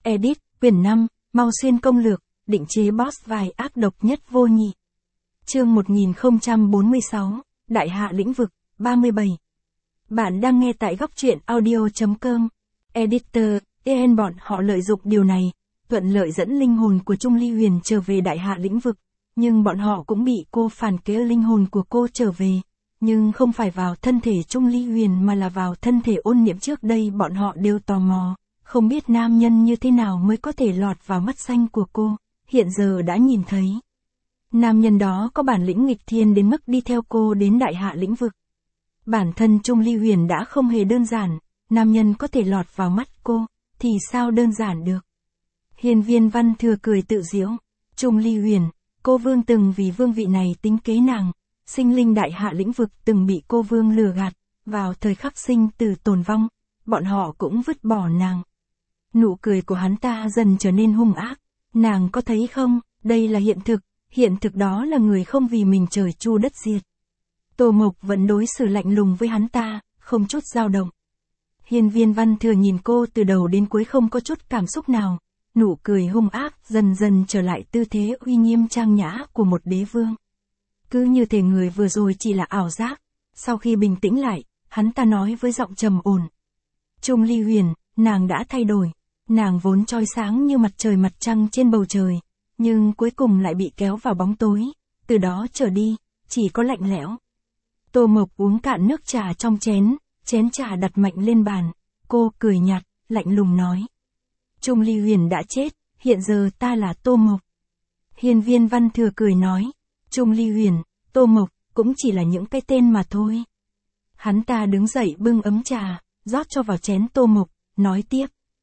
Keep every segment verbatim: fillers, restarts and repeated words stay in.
Edit, quyển năm, Mau Xuyên công lược, định chế boss vài ác độc nhất vô nhị. Chương một nghìn không trăm bốn mươi sáu, Đại hạ lĩnh vực, ba mươi bảy. Bạn đang nghe tại góc truyện audio chấm com. Editor, en bọn họ lợi dụng điều này, thuận lợi dẫn linh hồn của Trung Ly Huyền trở về đại hạ lĩnh vực, nhưng bọn họ cũng bị cô phản kế linh hồn của cô trở về, nhưng không phải vào thân thể Trung Ly Huyền mà là vào thân thể Ôn Niệm. Trước đây bọn họ đều tò mò, không biết nam nhân như thế nào mới có thể lọt vào mắt xanh của cô, hiện giờ đã nhìn thấy. Nam nhân đó có bản lĩnh nghịch thiên đến mức đi theo cô đến đại hạ lĩnh vực. Bản thân Trung Ly Huyền đã không hề đơn giản, nam nhân có thể lọt vào mắt cô, thì sao đơn giản được. Hiên Viên Văn Thừa cười tự giễu, Trung Ly Huyền, cô vương từng vì vương vị này tính kế nàng, sinh linh đại hạ lĩnh vực từng bị cô vương lừa gạt, vào thời khắc sinh tử tồn vong, bọn họ cũng vứt bỏ nàng. Nụ cười của hắn ta dần trở nên hung ác, nàng có thấy không, đây là hiện thực, hiện thực đó là người không vì mình trời chu đất diệt. Tô Mộc vẫn đối xử lạnh lùng với hắn ta, không chút dao động. Hiên Viên Văn Thừa nhìn cô từ đầu đến cuối không có chút cảm xúc nào, nụ cười hung ác dần dần trở lại tư thế uy nghiêm trang nhã của một đế vương. Cứ như thể người vừa rồi chỉ là ảo giác, sau khi bình tĩnh lại, hắn ta nói với giọng trầm ổn. Trung Ly Huyền, nàng đã thay đổi, nàng vốn chói sáng như mặt trời mặt trăng trên bầu trời, nhưng cuối cùng lại bị kéo vào bóng tối, từ đó trở đi, chỉ có lạnh lẽo. Tô Mộc uống cạn nước trà trong chén, chén trà đặt mạnh lên bàn, cô cười nhạt, lạnh lùng nói. Trung Ly Huyền đã chết, hiện giờ ta là Tô Mộc. Hiên Viên Văn Thừa cười nói, Trung Ly Huyền, Tô Mộc, cũng chỉ là những cái tên mà thôi. Hắn ta đứng dậy bưng ấm trà, rót cho vào chén Tô Mộc, nói tiếp.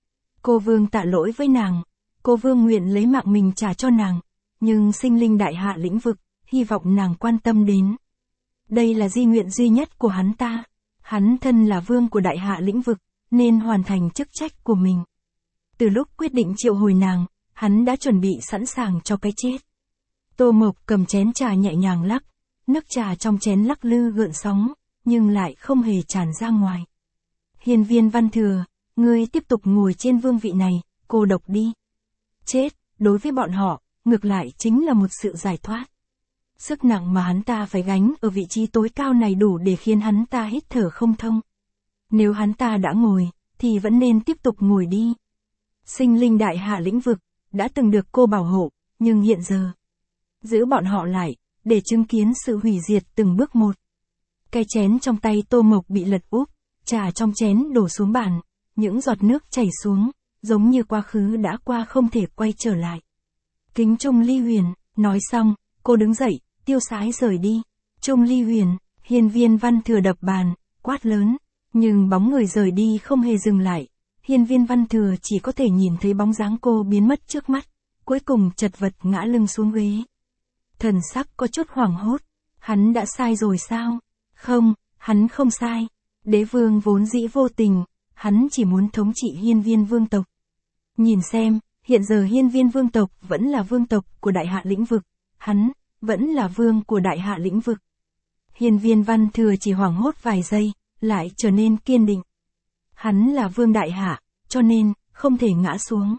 Cô vương tạ lỗi với nàng, cô vương nguyện lấy mạng mình trả cho nàng, nhưng sinh linh đại hạ lĩnh vực, hy vọng nàng quan tâm đến. Đây là di nguyện duy nhất của hắn ta, hắn thân là vương của đại hạ lĩnh vực, nên hoàn thành chức trách của mình. Từ lúc quyết định triệu hồi nàng, hắn đã chuẩn bị sẵn sàng cho cái chết. Tô Mộc cầm chén trà nhẹ nhàng lắc, nước trà trong chén lắc lư gợn sóng, nhưng lại không hề tràn ra ngoài. Hiên Viên Văn Thừa, ngươi tiếp tục ngồi trên vương vị này, cô độc đi. Chết, đối với bọn họ, ngược lại chính là một sự giải thoát. Sức nặng mà hắn ta phải gánh ở vị trí tối cao này đủ để khiến hắn ta hít thở không thông. Nếu hắn ta đã ngồi, thì vẫn nên tiếp tục ngồi đi. Sinh linh đại hạ lĩnh vực, đã từng được cô bảo hộ, nhưng hiện giờ, giữ bọn họ lại, để chứng kiến sự hủy diệt từng bước một. Cái chén trong tay Tô Mộc bị lật úp, trà trong chén đổ xuống bàn, những giọt nước chảy xuống, giống như quá khứ đã qua không thể quay trở lại. Kính Trung Ly Huyền, nói xong, cô đứng dậy, tiêu sái rời đi. Trung Ly Huyền, Hiên Viên Văn Thừa đập bàn, quát lớn, nhưng bóng người rời đi không hề dừng lại. Hiên Viên Văn Thừa chỉ có thể nhìn thấy bóng dáng cô biến mất trước mắt, cuối cùng chật vật ngã lưng xuống ghế. Thần sắc có chút hoảng hốt, hắn đã sai rồi sao? Không, hắn không sai. Đế vương vốn dĩ vô tình, hắn chỉ muốn thống trị Hiên Viên vương tộc. Nhìn xem, hiện giờ Hiên Viên vương tộc vẫn là vương tộc của đại hạ lĩnh vực, hắn vẫn là vương của đại hạ lĩnh vực. Hiên Viên Văn Thừa chỉ hoảng hốt vài giây, lại trở nên kiên định. Hắn là vương đại hạ, cho nên, không thể ngã xuống.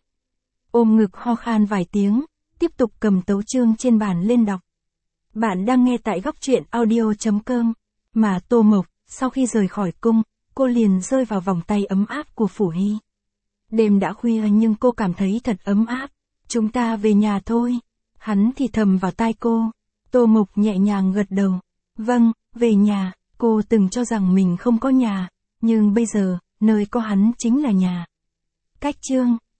Ôm ngực ho khan vài tiếng, tiếp tục cầm tấu chương trên bàn lên đọc. Bạn đang nghe tại góc truyện audio chấm com, mà Tô Mộc, sau khi rời khỏi cung, cô liền rơi vào vòng tay ấm áp của Phủ Hy. Đêm đã khuya nhưng cô cảm thấy thật ấm áp, chúng ta về nhà thôi. Hắn thì thầm vào tai cô, Tô Mộc nhẹ nhàng gật đầu, vâng, về nhà, cô từng cho rằng mình không có nhà, nhưng bây giờ, nơi có hắn chính là nhà. Cách chương